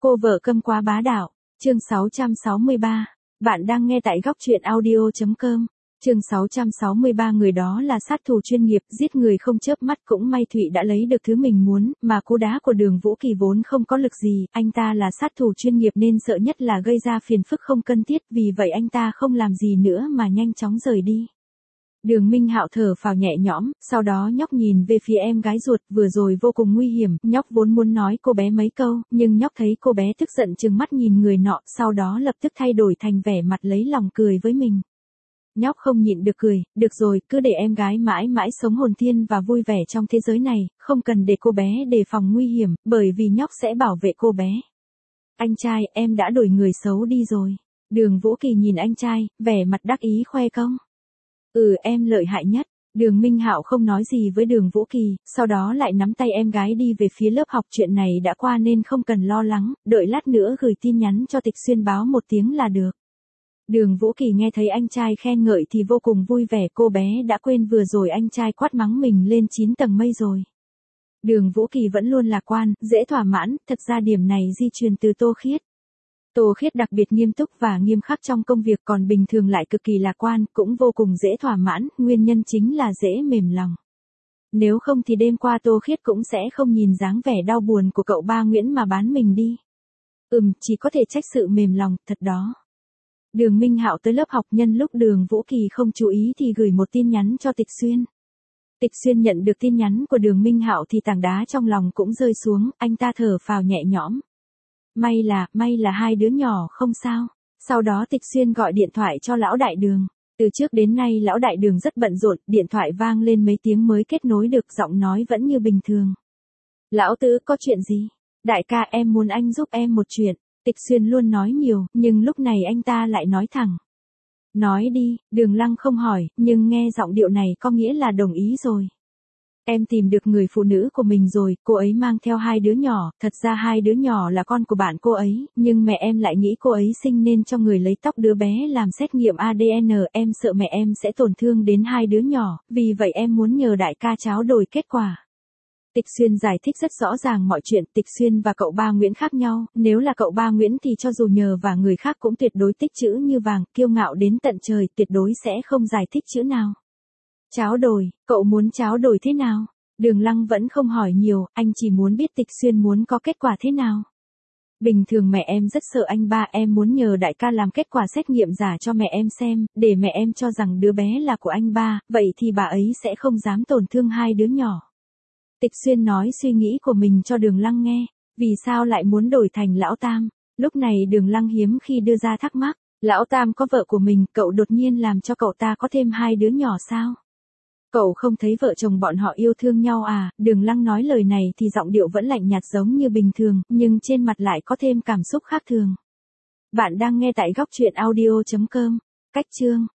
Cô vợ câm quá bá đạo, chương 663. Bạn đang nghe tại góc truyện audio.com. Chương 663 người đó là sát thủ chuyên nghiệp, giết người không chớp mắt cũng may Thụy đã lấy được thứ mình muốn, mà cú đá của Đường Vũ Kỳ vốn không có lực gì, anh ta là sát thủ chuyên nghiệp nên sợ nhất là gây ra phiền phức không cần thiết, vì vậy anh ta không làm gì nữa mà nhanh chóng rời đi. Đường Minh Hạo thở phào nhẹ nhõm, sau đó nhóc nhìn về phía em gái ruột, vừa rồi vô cùng nguy hiểm, nhóc vốn muốn nói cô bé mấy câu, nhưng nhóc thấy cô bé tức giận trừng mắt nhìn người nọ, sau đó lập tức thay đổi thành vẻ mặt lấy lòng cười với mình. Nhóc không nhịn được cười, được rồi, cứ để em gái mãi mãi sống hồn thiên và vui vẻ trong thế giới này, không cần để cô bé đề phòng nguy hiểm, bởi vì nhóc sẽ bảo vệ cô bé. Anh trai, em đã đổi người xấu đi rồi. Đường Vũ Kỳ nhìn anh trai, vẻ mặt đắc ý khoe công. Em lợi hại nhất. Đường Minh Hạo không nói gì với Đường Vũ Kỳ, sau đó lại nắm tay em gái đi về phía lớp học. Chuyện này đã qua nên không cần lo lắng, đợi lát nữa gửi tin nhắn cho Tịch Xuyên báo một tiếng là được. Đường Vũ Kỳ nghe thấy anh trai khen ngợi thì vô cùng vui vẻ, cô bé đã quên vừa rồi anh trai quát mắng mình lên 9 tầng mây rồi. Đường Vũ Kỳ vẫn luôn lạc quan, dễ thỏa mãn, thật ra điểm này di truyền từ Tô Khiết. Tô Khiết đặc biệt nghiêm túc và nghiêm khắc trong công việc, còn bình thường lại cực kỳ lạc quan, cũng vô cùng dễ thỏa mãn, nguyên nhân chính là dễ mềm lòng. Nếu không thì đêm qua Tô Khiết cũng sẽ không nhìn dáng vẻ đau buồn của cậu ba Nguyễn mà bán mình đi. Chỉ có thể trách sự mềm lòng, thật đó. Đường Minh Hạo tới lớp học, nhân lúc Đường Vũ Kỳ không chú ý thì gửi một tin nhắn cho Tịch Xuyên. Tịch Xuyên nhận được tin nhắn của Đường Minh Hạo thì tảng đá trong lòng cũng rơi xuống, anh ta thở phào nhẹ nhõm. May là hai đứa nhỏ không sao. Sau đó Tịch Xuyên gọi điện thoại cho lão đại Đường. Từ trước đến nay lão đại Đường rất bận rộn, điện thoại vang lên mấy tiếng mới kết nối được, giọng nói vẫn như bình thường. Lão Tứ, có chuyện gì? Đại ca, em muốn anh giúp em một chuyện. Tịch Xuyên luôn nói nhiều, nhưng lúc này anh ta lại nói thẳng. Nói đi. Đường Lăng không hỏi, nhưng nghe giọng điệu này có nghĩa là đồng ý rồi. Em tìm được người phụ nữ của mình rồi, cô ấy mang theo hai đứa nhỏ, thật ra hai đứa nhỏ là con của bạn cô ấy, nhưng mẹ em lại nghĩ cô ấy sinh nên cho người lấy tóc đứa bé làm xét nghiệm ADN, em sợ mẹ em sẽ tổn thương đến hai đứa nhỏ, vì vậy em muốn nhờ đại ca tráo đổi kết quả. Tịch Xuyên giải thích rất rõ ràng mọi chuyện, Tịch Xuyên và cậu ba Nguyễn khác nhau, nếu là cậu ba Nguyễn thì cho dù nhờ và người khác cũng tuyệt đối tích chữ như vàng, kiêu ngạo đến tận trời, tuyệt đối sẽ không giải thích chữ nào. Tráo đổi, cậu muốn tráo đổi thế nào? Đường Lăng vẫn không hỏi nhiều, anh chỉ muốn biết Tịch Xuyên muốn có kết quả thế nào. Bình thường mẹ em rất sợ anh ba, em muốn nhờ đại ca làm kết quả xét nghiệm giả cho mẹ em xem, để mẹ em cho rằng đứa bé là của anh ba, vậy thì bà ấy sẽ không dám tổn thương hai đứa nhỏ. Tịch Xuyên nói suy nghĩ của mình cho Đường Lăng nghe, vì sao lại muốn đổi thành Lão Tam? Lúc này Đường Lăng hiếm khi đưa ra thắc mắc, Lão Tam có vợ của mình, cậu đột nhiên làm cho cậu ta có thêm hai đứa nhỏ sao? Cậu không thấy vợ chồng bọn họ yêu thương nhau à? Đường Lăng nói lời này thì giọng điệu vẫn lạnh nhạt giống như bình thường, nhưng trên mặt lại có thêm cảm xúc khác thường. Bạn đang nghe tại góc truyện audio.com. Cách chương